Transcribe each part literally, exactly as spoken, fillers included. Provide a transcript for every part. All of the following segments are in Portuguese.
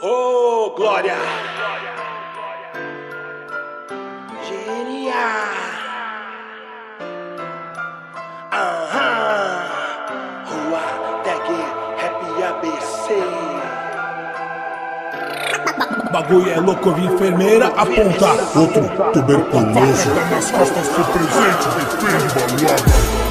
Oh, glória! Genial! Aham! Rua, tag, rap A B C. Bagulho é louco, eu vi enfermeira apontar. Outro tuberculoso. Dá nas costas pro presente, defende balada.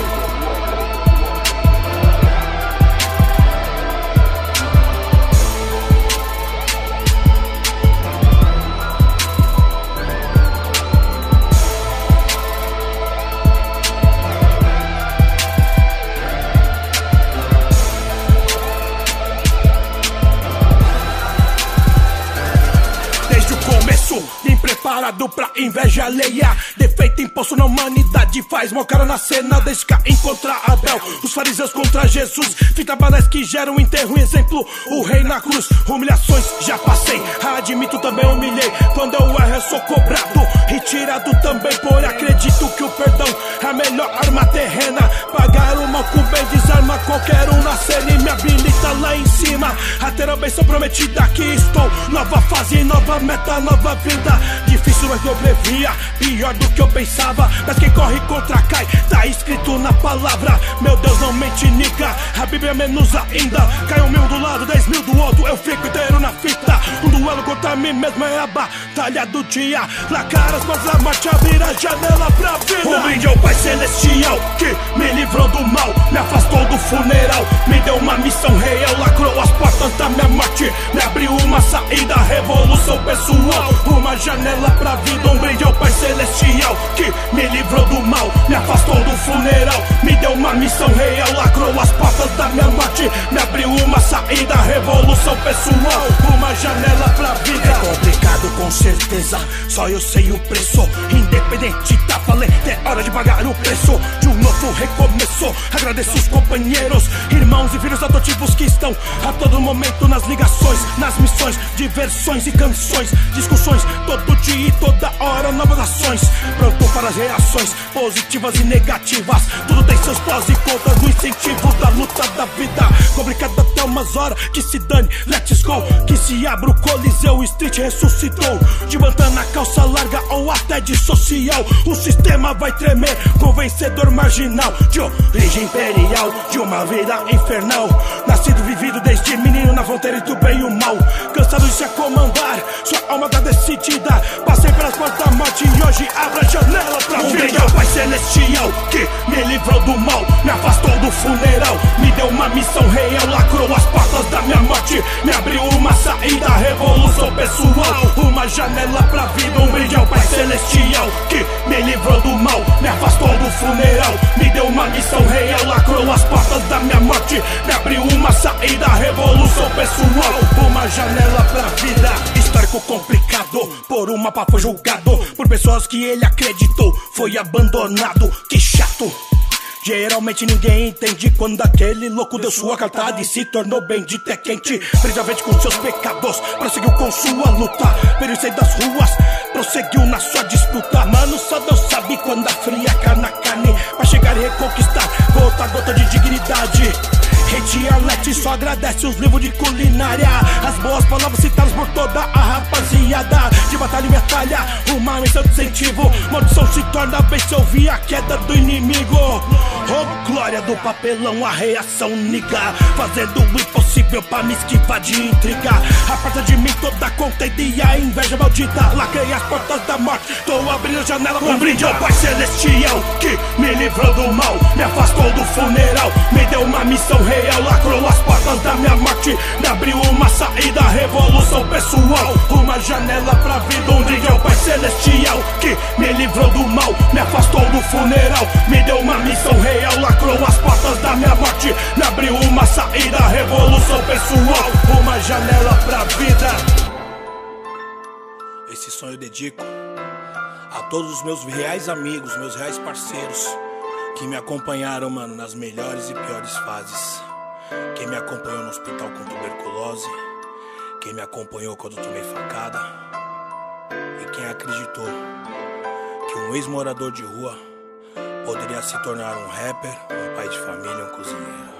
Vim preparado pra inveja alheia. Defeito imposto na humanidade faz mal cara na cena. Desde Caim contra Abel, os fariseus contra Jesus. Fita banais que geram enterro, um exemplo, o rei na cruz. Humilhações já passei, admito também humilhei. Quando eu erro eu sou cobrado, retirado também. Porém acredito que o perdão é a melhor arma terrena. Pagar o mal com bem desarma qualquer um na cena e me habilita lá em cima a ter a bênção prometida. Aqui estou, nova fase, nova meta, nova vida. Difícil mas eu previa, pior do que eu pensava. Mas quem corre contra cai, tá escrito na palavra. Meu Deus não mente, niga, a Bíblia menos ainda. Caiu mil do lado, dez mil do outro, eu fico inteiro na fita. Um duelo contra mim mesmo é a batalha do dia. Lá caras, mas a morte abrir a janela pra vida. Um brinde ao Pai Celestial que me livrou do mal, me afastou do funeral, me deu uma missão real, lacrou as portas da minha morte, me abriu uma saída, revolução pessoal, uma janela pra vida. Um brinde ao Pai Celestial que me livrou do mal, me afastou do funeral, me deu uma missão real, lacrou as portas da minha morte, me abriu uma saída, revolução pessoal, uma janela pra vida. É complicado com certeza, só eu sei o preço, independente tá valendo, é hora de pagar o preço de um novo recomeço. Agradeço os companheiros, irmãos e filhos adotivos que estão a todo momento nas ligações, nas missões, diversões e canções, discussões todo dia e toda hora, novas ações, pronto para as reações positivas e negativas. Tudo tem seus prós e contras no incentivo da luta da vida. Complicado até umas horas, que se dane, let's go. Que se abra o Coliseu, o Street ressuscitou. De bandana, calça larga ou até de social, o sistema vai tremer com vencedor marginal. De origem imperial, de uma vida infernal, nascido vivido desde menino na fronteira entre o bem e o mal. Cansado de se acomandar, sua alma tá decidida. Passei pelas portas da morte e hoje abra a janela pra vida. Um brinde ao Pai Celestial que me livrou do mal, me afastou do funeral, me deu uma missão real, lacrou as portas da minha morte, me abriu uma saída, revolução pessoal, uma janela pra vida. Um brinde ao Pai Celestial que me livrou do mal, me afastou do funeral, me deu uma missão real, lacrou as portas da minha morte, me abriu uma saída, revolução pessoal, uma janela pra vida. Histórico complicado, por uma pá foi julgado, por pessoas que ele acreditou, foi abandonado, que chato. Geralmente ninguém entende quando aquele louco deu sua cartada e se tornou bendito é quente. Preservante com seus pecados, prosseguiu com sua luta, veio sair das ruas, prosseguiu na sua disputa. Mano, só Deus sabe quando a fria cai na carne, pra chegar e reconquistar gota a gota de dignidade. Rede Arlete só agradece os livros de culinária, as boas palavras citadas por toda a rapaziada. De batalha em batalha, uma missão de incentivo, maldição se torna bem se ouvir a queda do inimigo. Oh, glória do papelão, a reação niga, fazendo o impossível pra me esquivar de intriga. Aparta de mim toda contente e a inveja maldita, lacrei as portas da morte, tô abrindo a janela. Um brinde ao Pai Celestial que me livrou do mal, me afastou do funeral, me deu uma missão real, lacrou as portas da minha morte, me abriu uma saída, revolução pessoal, uma janela pra vida. Um brinde ao Pai Celestial que me livrou do mal, me afastou do funeral, me deu uma missão real, lacrou as portas da minha morte, me abriu uma saída, revolução pessoal, uma janela pra vida. Esse sonho eu dedico a todos os meus reais amigos, meus reais parceiros que me acompanharam, mano, nas melhores e piores fases. Quem me acompanhou no hospital com tuberculose, quem me acompanhou quando tomei facada, e quem acreditou que um ex-morador de rua poderia se tornar um rapper, um pai de família, um cozinheiro.